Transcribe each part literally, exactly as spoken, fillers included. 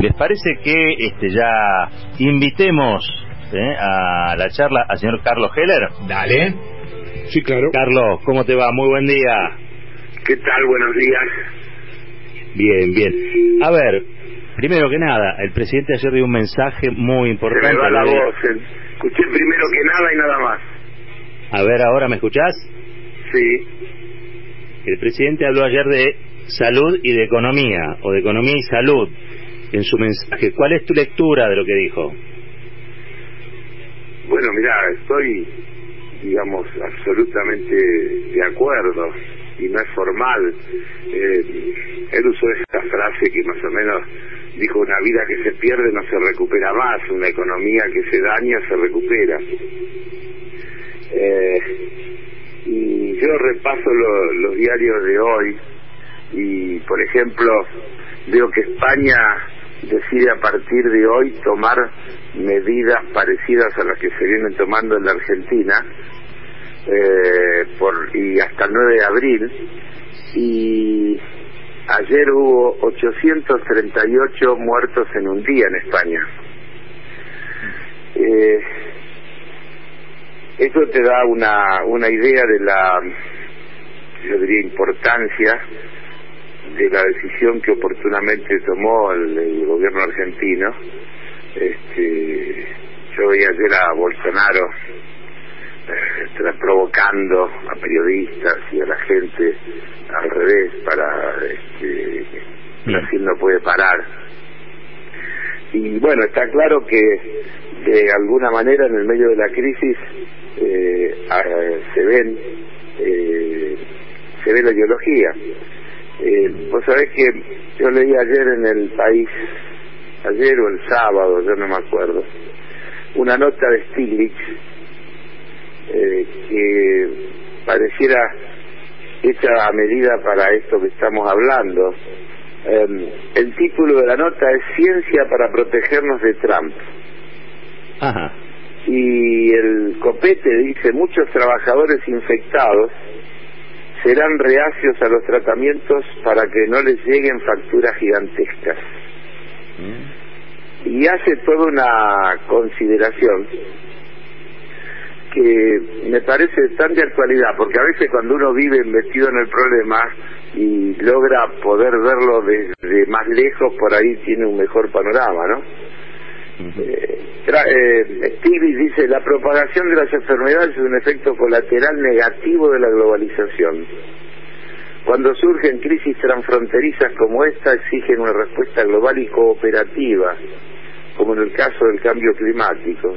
¿Les parece que este ya invitemos eh, a la charla al señor Carlos Heller? Dale. Sí, claro. Carlos, ¿cómo te va? Muy buen día. ¿Qué tal? Buenos días. Bien, bien. A ver, primero que nada, el presidente ayer dio un mensaje muy importante. Se me va la de... voz. Escuché primero que nada y nada más. A ver, ¿ahora me escuchás? Sí. El presidente habló ayer de salud y de economía, o de economía y salud, en su mensaje. ¿Cuál es tu lectura de lo que dijo? Bueno, mirá, estoy, digamos, absolutamente de acuerdo, y no es formal. Eh, él usó esta frase que más o menos dijo: una vida que se pierde no se recupera más, una economía que se daña se recupera. Eh, y yo repaso lo, los diarios de hoy y, por ejemplo, veo que España decide a partir de hoy tomar medidas parecidas a las que se vienen tomando en la Argentina, eh, por y hasta el nueve de abril, y ayer hubo ochocientos treinta y ocho muertos en un día en España. Eh, eso te da una una idea de la, yo diría, importancia de la decisión que oportunamente tomó el, el gobierno argentino. Este, yo veía ayer a Bolsonaro eh, provocando a periodistas y a la gente al revés para este, Brasil no puede parar. Y bueno, está claro que de alguna manera en el medio de la crisis eh, se ven eh, se ve la ideología. Eh, vos sabés que yo leí ayer en El País, ayer o el sábado, yo no me acuerdo, una nota de Stiglitz eh, que pareciera hecha a medida para esto que estamos hablando. Eh, el título de la nota es Ciencia para protegernos de Trump. Ajá. Y el copete dice: muchos trabajadores infectados serán reacios a los tratamientos para que no les lleguen facturas gigantescas. Mm. Y hace toda una consideración que me parece tan de actualidad, porque a veces cuando uno vive metido en el problema y logra poder verlo desde más lejos, por ahí tiene un mejor panorama, ¿no? Uh-huh. eh, eh, Stiglitz dice: la propagación de las enfermedades es un efecto colateral negativo de la globalización. Cuando surgen crisis transfronterizas como esta, exigen una respuesta global y cooperativa, como en el caso del cambio climático.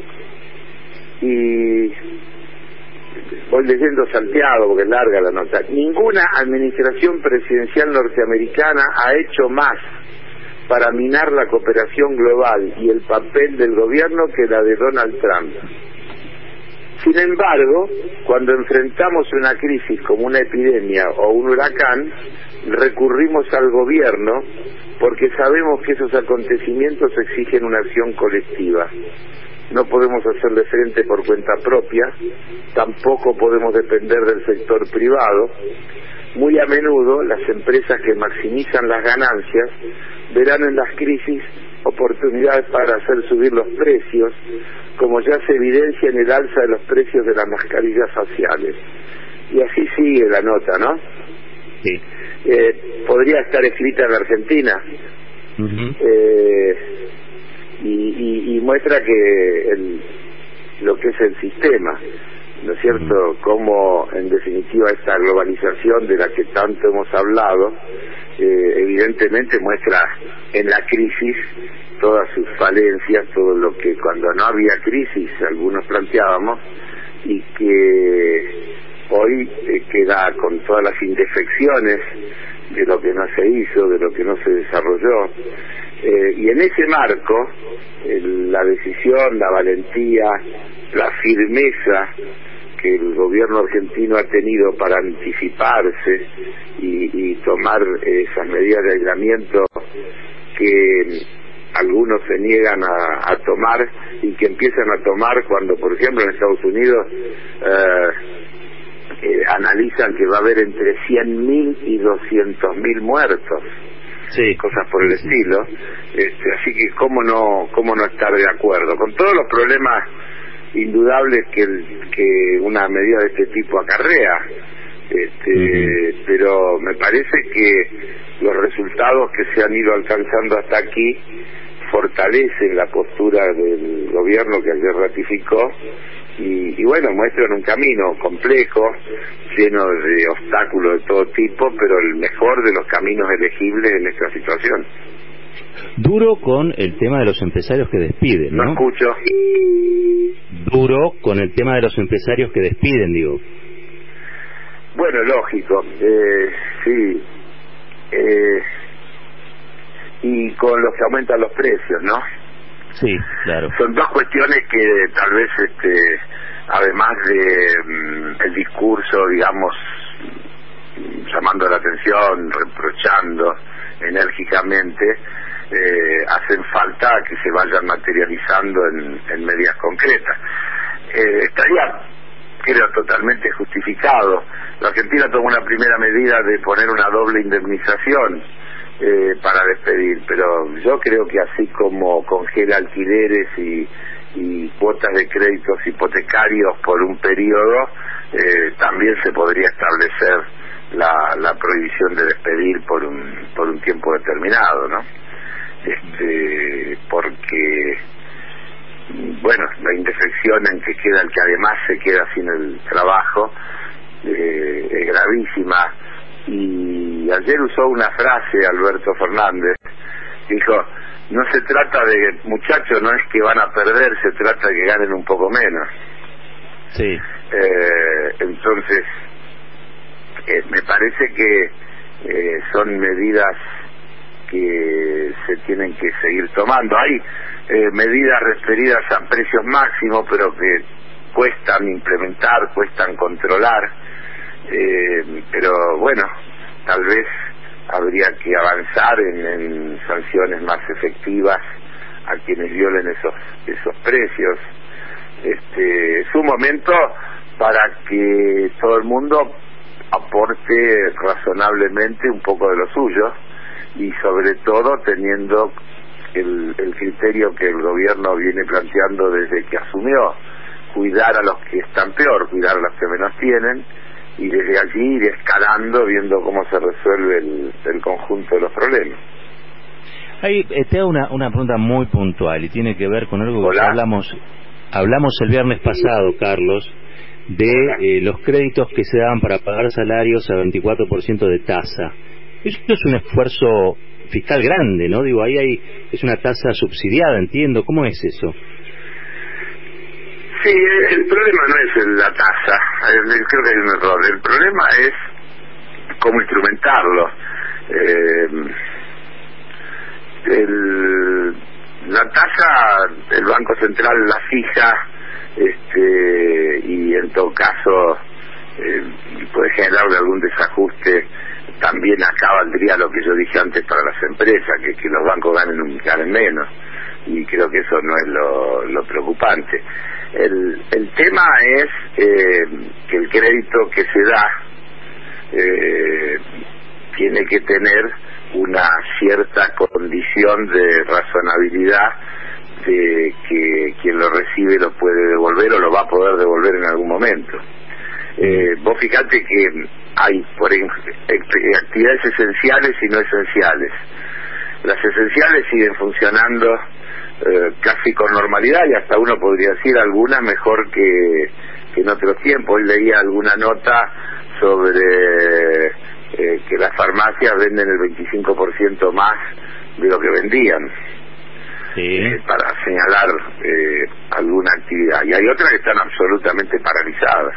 Y voy leyendo salteado porque es larga la nota. Ninguna administración presidencial norteamericana ha hecho más para minar la cooperación global y el papel del gobierno que la de Donald Trump. Sin embargo, cuando enfrentamos una crisis como una epidemia o un huracán, recurrimos al gobierno porque sabemos que esos acontecimientos exigen una acción colectiva. No podemos hacerle frente por cuenta propia, tampoco podemos depender del sector privado. Muy a menudo las empresas que maximizan las ganancias verán en las crisis oportunidades para hacer subir los precios, como ya se evidencia en el alza de los precios de las mascarillas faciales. Y así sigue la nota, ¿no? Sí. Eh, podría estar escrita en Argentina. Uh-huh. eh, y, y, y muestra que el, lo que es el sistema, ¿no es cierto? Uh-huh. Como en definitiva esta globalización de la que tanto hemos hablado, eh, evidentemente muestra en la crisis todas sus falencias, todo lo que cuando no había crisis algunos planteábamos, y que hoy eh, queda con todas las indefecciones de lo que no se hizo, de lo que no se desarrolló. Eh, y en ese marco, eh, la decisión, la valentía, la firmeza que el gobierno argentino ha tenido para anticiparse y, y tomar eh, esas medidas de aislamiento que algunos se niegan a, a tomar y que empiezan a tomar cuando, por ejemplo, en Estados Unidos eh, eh, analizan que va a haber entre cien mil y doscientos mil muertos. sí, cosas por el sí. estilo. Este, así que cómo no cómo no estar de acuerdo con todos los problemas indudables que el, que una medida de este tipo acarrea. Este, uh-huh. Pero me parece que los resultados que se han ido alcanzando hasta aquí fortalecen la postura del gobierno que ayer ratificó y, y bueno, muestran un camino complejo, lleno de obstáculos de todo tipo, pero el mejor de los caminos elegibles en esta situación. Duro con el tema de los empresarios que despiden, ¿no? No escucho. Duro con el tema de los empresarios que despiden, digo. Bueno, lógico, eh, sí. Eh, y con los que aumentan los precios, ¿no? Sí, claro. Son dos cuestiones que tal vez, este, además de mm, el discurso, digamos, llamando la atención, reprochando enérgicamente, eh, hacen falta que se vayan materializando en, en medidas concretas. Eh, estaría, creo, totalmente justificado. La Argentina tomó una primera medida de poner una doble indemnización eh, para despedir, pero yo creo que así como congela alquileres y, y cuotas de créditos hipotecarios por un periodo, eh, también se podría establecer la, la prohibición de despedir por un por un tiempo determinado, ¿no? Este, porque bueno, la indefección en que queda el que además se queda sin el trabajo eh, es gravísima. Y ayer usó una frase Alberto Fernández, dijo: no se trata de, muchachos, no es que van a perder, se trata de que ganen un poco menos. Sí. Eh, entonces eh, me parece que eh, son medidas que se tienen que seguir tomando. Hay eh, medidas referidas a precios máximos, pero que cuestan implementar, cuestan controlar, eh, pero bueno, tal vez habría que avanzar en, en sanciones más efectivas a quienes violen esos esos precios. Este es un momento para que todo el mundo aporte razonablemente un poco de lo suyo, y sobre todo teniendo el, el criterio que el gobierno viene planteando desde que asumió: cuidar a los que están peor, cuidar a los que menos tienen, y desde allí ir escalando, viendo cómo se resuelve el, el conjunto de los problemas. Ahí eh, te hago una, una pregunta muy puntual y tiene que ver con algo que Hola. hablamos hablamos el viernes pasado, Carlos, de eh, los créditos que se daban para pagar salarios a veinticuatro por ciento de tasa. Esto es un esfuerzo fiscal grande, ¿no? Digo, ahí hay es una tasa subsidiada, entiendo. ¿Cómo es eso? Sí, el problema no es la tasa, creo que hay un error. El problema es cómo instrumentarlo. Eh, el, la tasa, el Banco Central la fija, este, y en todo caso eh, puede generar algún desajuste. También acá valdría lo que yo dije antes para las empresas, que, que los bancos ganen, ganen menos, y creo que eso no es lo, lo preocupante. El, el tema es eh, que el crédito que se da eh, tiene que tener una cierta condición de razonabilidad, de que quien lo recibe lo puede devolver o lo va a poder devolver en algún momento. Eh, vos fijate que hay, por ejemplo, actividades esenciales y no esenciales. Las esenciales siguen funcionando eh, casi con normalidad, y hasta uno podría decir algunas mejor que, que en otros tiempos. Hoy leía alguna nota sobre eh, que las farmacias venden el veinticinco por ciento más de lo que vendían. Sí. Eh, para señalar eh, alguna actividad, y hay otras que están absolutamente paralizadas.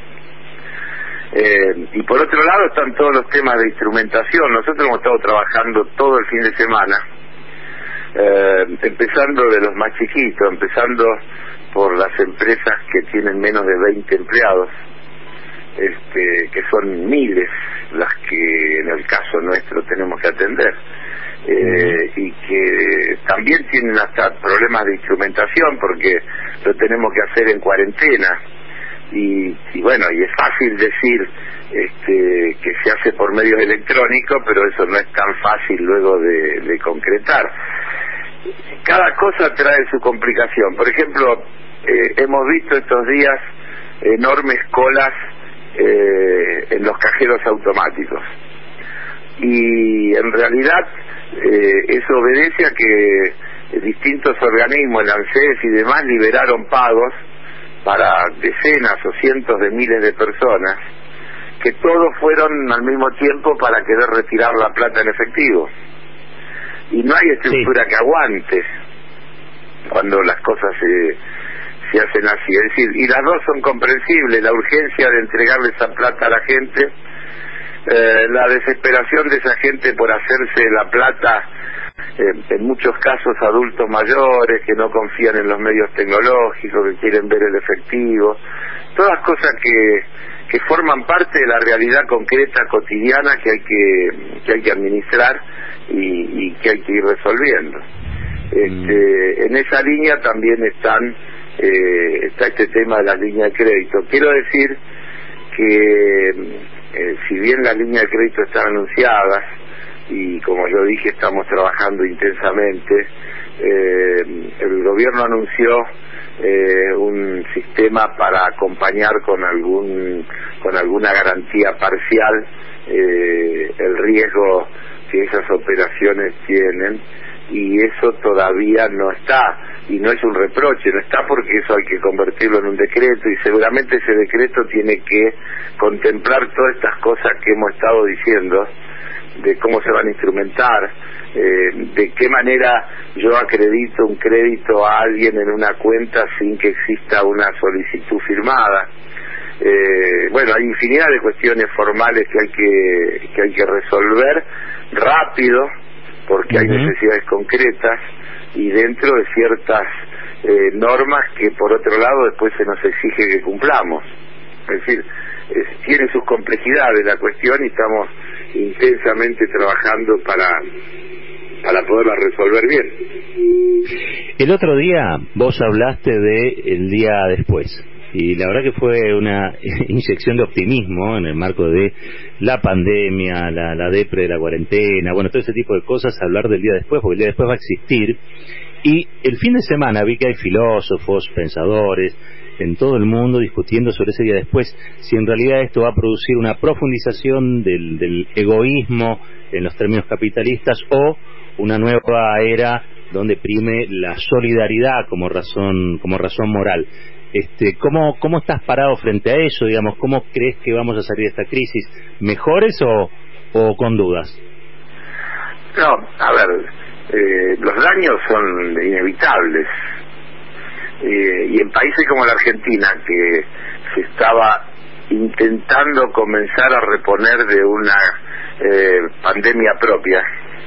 Eh, y por otro lado están todos los temas de instrumentación. Nosotros hemos estado trabajando todo el fin de semana, eh, empezando de los más chiquitos, empezando por las empresas que tienen menos de veinte empleados, este, que son miles las que en el caso nuestro tenemos que atender, eh, y que también tienen hasta problemas de instrumentación porque lo tenemos que hacer en cuarentena. y, y bueno, y es fácil decir este, que se hace por medios electrónicos, pero eso no es tan fácil luego de, de concretar. Cada cosa trae su complicación. Por ejemplo, eh, hemos visto estos días enormes colas eh, en los cajeros automáticos, y en realidad eh, eso obedece a que distintos organismos, el ANSES y demás, liberaron pagos para decenas o cientos de miles de personas, que todos fueron al mismo tiempo para querer retirar la plata en efectivo, y no hay estructura sí. que aguante cuando las cosas se, se hacen así. Es decir, y las dos son comprensibles: la urgencia de entregarle esa plata a la gente, eh, la desesperación de esa gente por hacerse la plata, eh, en muchos casos adultos mayores que no confían en los medios tecnológicos, que quieren ver el efectivo, todas cosas que que forman parte de la realidad concreta cotidiana que hay que que hay que administrar y, y que hay que ir resolviendo. Este, en esa línea también están eh, está este tema de las líneas de crédito. Quiero decir que eh, si bien las líneas de crédito están anunciadas y, como yo dije, estamos trabajando intensamente, eh, el gobierno anunció eh, un sistema para acompañar con algún con alguna garantía parcial eh, el riesgo que esas operaciones tienen, y eso todavía no está, y no es un reproche, no está, porque eso hay que convertirlo en un decreto, y seguramente ese decreto tiene que contemplar todas estas cosas que hemos estado diciendo, de cómo se van a instrumentar, eh, de qué manera yo acredito un crédito a alguien en una cuenta sin que exista una solicitud firmada. Eh, bueno, hay infinidad de cuestiones formales que hay que que hay que resolver rápido, porque uh-huh. hay necesidades concretas y dentro de ciertas eh, normas que, por otro lado, después se nos exige que cumplamos. Es decir, es, tiene sus complejidades la cuestión, y estamos intensamente trabajando para para poderla resolver bien. El otro día vos hablaste de el día después, y la verdad que fue una inyección de optimismo en el marco de la pandemia, la, la depre de la cuarentena, bueno, todo ese tipo de cosas, hablar del día después, porque el día después va a existir. Y el fin de semana vi que hay filósofos, pensadores en todo el mundo discutiendo sobre ese día después, si en realidad esto va a producir una profundización del, del egoísmo en los términos capitalistas, o una nueva era donde prime la solidaridad como razón como razón moral. Este, ¿cómo, ¿Cómo estás parado frente a eso? Digamos, ¿cómo crees que vamos a salir de esta crisis? ¿Mejores o, o con dudas? No, a ver, eh, los daños son inevitables. Eh, y en países como la Argentina, que se estaba intentando comenzar a reponer de una eh, pandemia propia,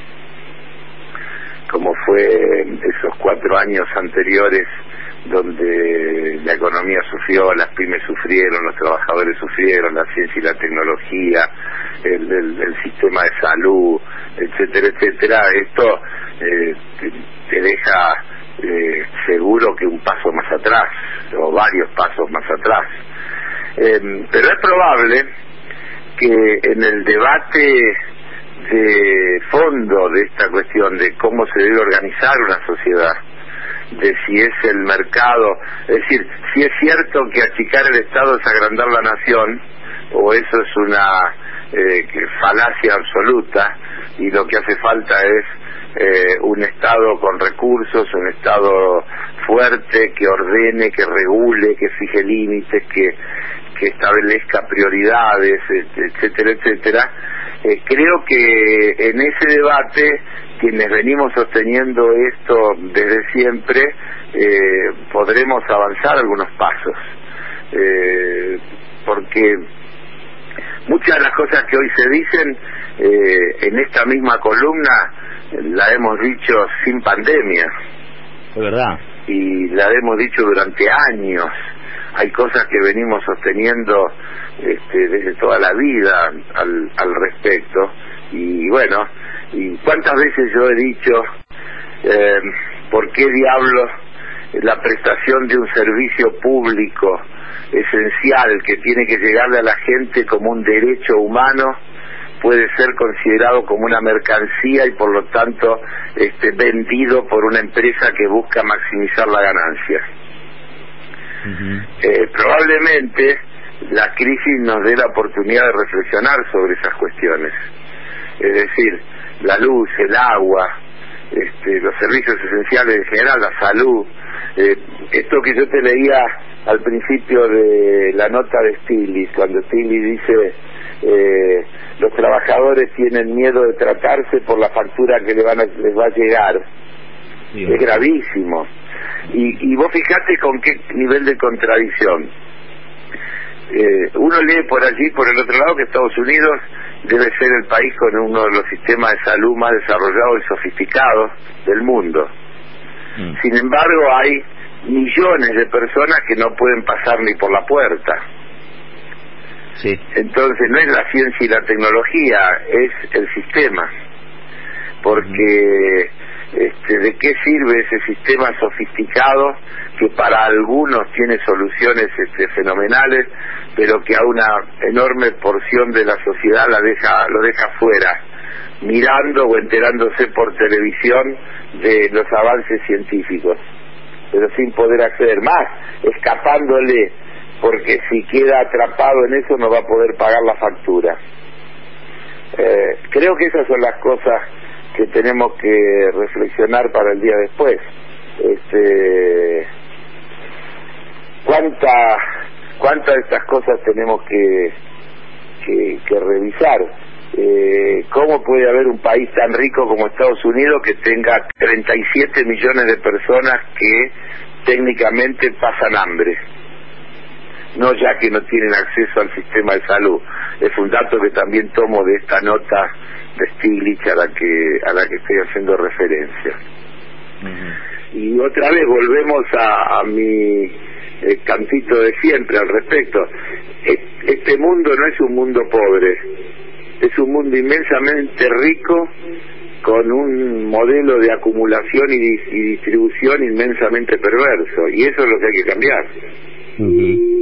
como fue esos cuatro años anteriores, donde la economía sufrió, las pymes sufrieron, los trabajadores sufrieron, la ciencia y la tecnología, el, el, el sistema de salud, etcétera, etcétera. Esto eh, te, te deja eh, seguro que un paso más atrás, o varios pasos más atrás. Eh, pero es probable que en el debate de fondo de esta cuestión de cómo se debe organizar una sociedad, de si es el mercado, es decir, si es cierto que achicar el Estado es agrandar la nación, o eso es una eh, falacia absoluta, y lo que hace falta es eh, un Estado con recursos, un Estado fuerte, que ordene, que regule, que fije límites, que, que establezca prioridades, etcétera, etcétera. Eh, creo que en ese debate, quienes venimos sosteniendo esto desde siempre, eh, podremos avanzar algunos pasos, eh, porque muchas de las cosas que hoy se dicen eh, en esta misma columna la hemos dicho sin pandemia. Es verdad. Y la hemos dicho durante años. Hay cosas que venimos sosteniendo este, desde toda la vida al, al respecto, y bueno, y cuántas veces yo he dicho, eh, ¿por qué diablos la prestación de un servicio público esencial que tiene que llegarle a la gente como un derecho humano puede ser considerado como una mercancía y por lo tanto este, vendido por una empresa que busca maximizar la ganancia. Uh-huh. Eh, probablemente la crisis nos dé la oportunidad de reflexionar sobre esas cuestiones, es decir, la luz, el agua, este, los servicios esenciales en general, la salud, eh, esto que yo te leía al principio de la nota de Stiglitz, cuando Stiglitz dice eh, los trabajadores tienen miedo de tratarse por la factura que le van a, les va a llegar, sí, es gravísimo. Y, y vos fijate con qué nivel de contradicción. Eh, uno lee por allí, por el otro lado, que Estados Unidos debe ser el país con uno de los sistemas de salud más desarrollados y sofisticados del mundo. Mm. Sin embargo, hay millones de personas que no pueden pasar ni por la puerta. Sí. Entonces, no es la ciencia y la tecnología, es el sistema. Porque mm. este, ¿de qué sirve ese sistema sofisticado que para algunos tiene soluciones este, fenomenales, pero que a una enorme porción de la sociedad la deja, lo deja fuera, mirando o enterándose por televisión de los avances científicos, pero sin poder acceder más, escapándole, porque si queda atrapado en eso no va a poder pagar la factura. Eh, creo que esas son las cosas que tenemos que reflexionar para el día después. Este, ¿cuánta, cuántas de estas cosas tenemos que, que, que revisar? Eh, ¿Cómo puede haber un país tan rico como Estados Unidos que tenga treinta y siete millones de personas que técnicamente pasan hambre? No ya que no tienen acceso al sistema de salud. Es un dato que también tomo de esta nota de Stiglitz a la que a la que estoy haciendo referencia. Uh-huh. Y otra vez volvemos a, a mi eh, cantito de siempre al respecto. Este mundo no es un mundo pobre, es un mundo inmensamente rico con un modelo de acumulación y, y distribución inmensamente perverso, y eso es lo que hay que cambiar. Uh-huh.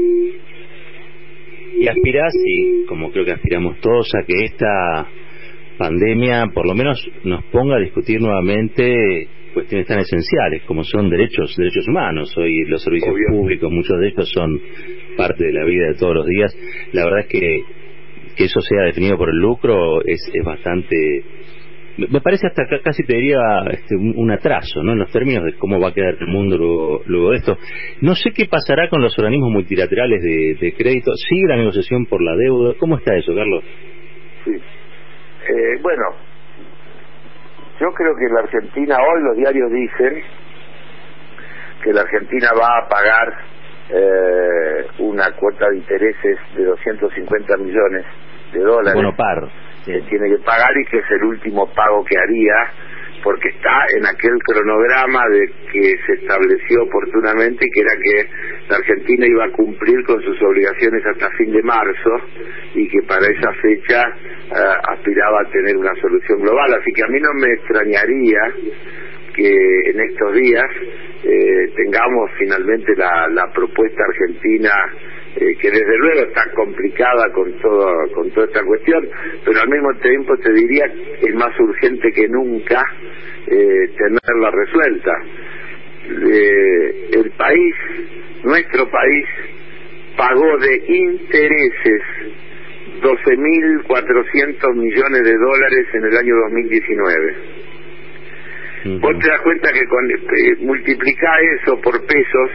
Y aspirás, y como creo que aspiramos todos, a que esta pandemia por lo menos nos ponga a discutir nuevamente cuestiones tan esenciales como son derechos derechos humanos. Hoy los servicios Obvio. públicos, muchos de ellos son parte de la vida de todos los días. La verdad es que que eso sea definido por el lucro es, es bastante, me parece hasta acá casi te diría este, un, un atraso, ¿no?, en los términos de cómo va a quedar el mundo luego, luego de esto. No sé qué pasará con los organismos multilaterales de, de crédito. ¿Sigue la negociación por la deuda? ¿Cómo está eso, Carlos? Sí. Eh, bueno, yo creo que la Argentina, hoy los diarios dicen que la Argentina va a pagar eh, una cuota de intereses de doscientos cincuenta millones de dólares. Bueno, par. Sí. Que tiene que pagar y que es el último pago que haría, porque está en aquel cronograma de que se estableció oportunamente, que era que la Argentina iba a cumplir con sus obligaciones hasta fin de marzo y que para esa fecha uh, aspiraba a tener una solución global. Así que a mí no me extrañaría que en estos días eh, tengamos finalmente la, la propuesta argentina, eh, que desde luego está complicada con todo, con toda esta cuestión, pero al mismo tiempo te diría que es más urgente que nunca eh, tenerla resuelta. Eh, el país, nuestro país, pagó de intereses doce mil cuatrocientos millones de dólares en el año dos mil diecinueve. Uh-huh. Vos te das cuenta que con, eh, multiplicá eso por pesos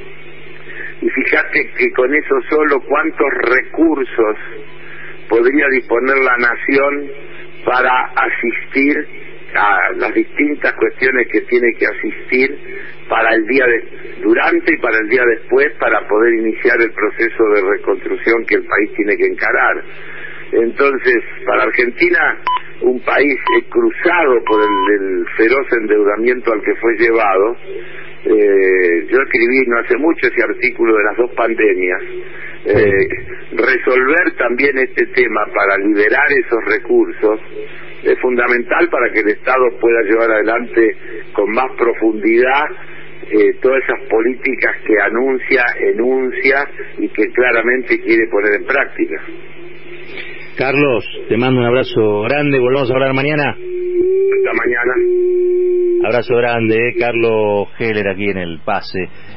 y fíjate que con eso solo cuántos recursos podría disponer la nación para asistir a las distintas cuestiones que tiene que asistir para el día de, durante y para el día después, para poder iniciar el proceso de reconstrucción que el país tiene que encarar. Entonces, para Argentina, un país eh, cruzado por el, el feroz endeudamiento al que fue llevado, eh, yo escribí no hace mucho ese artículo de las dos pandemias, eh, resolver también este tema para liberar esos recursos es fundamental para que el Estado pueda llevar adelante con más profundidad eh, todas esas políticas que anuncia, enuncia y que claramente quiere poner en práctica. Carlos, te mando un abrazo grande, volvemos a hablar mañana. Hasta mañana. Abrazo grande, eh, Carlos Heller aquí en El Pase.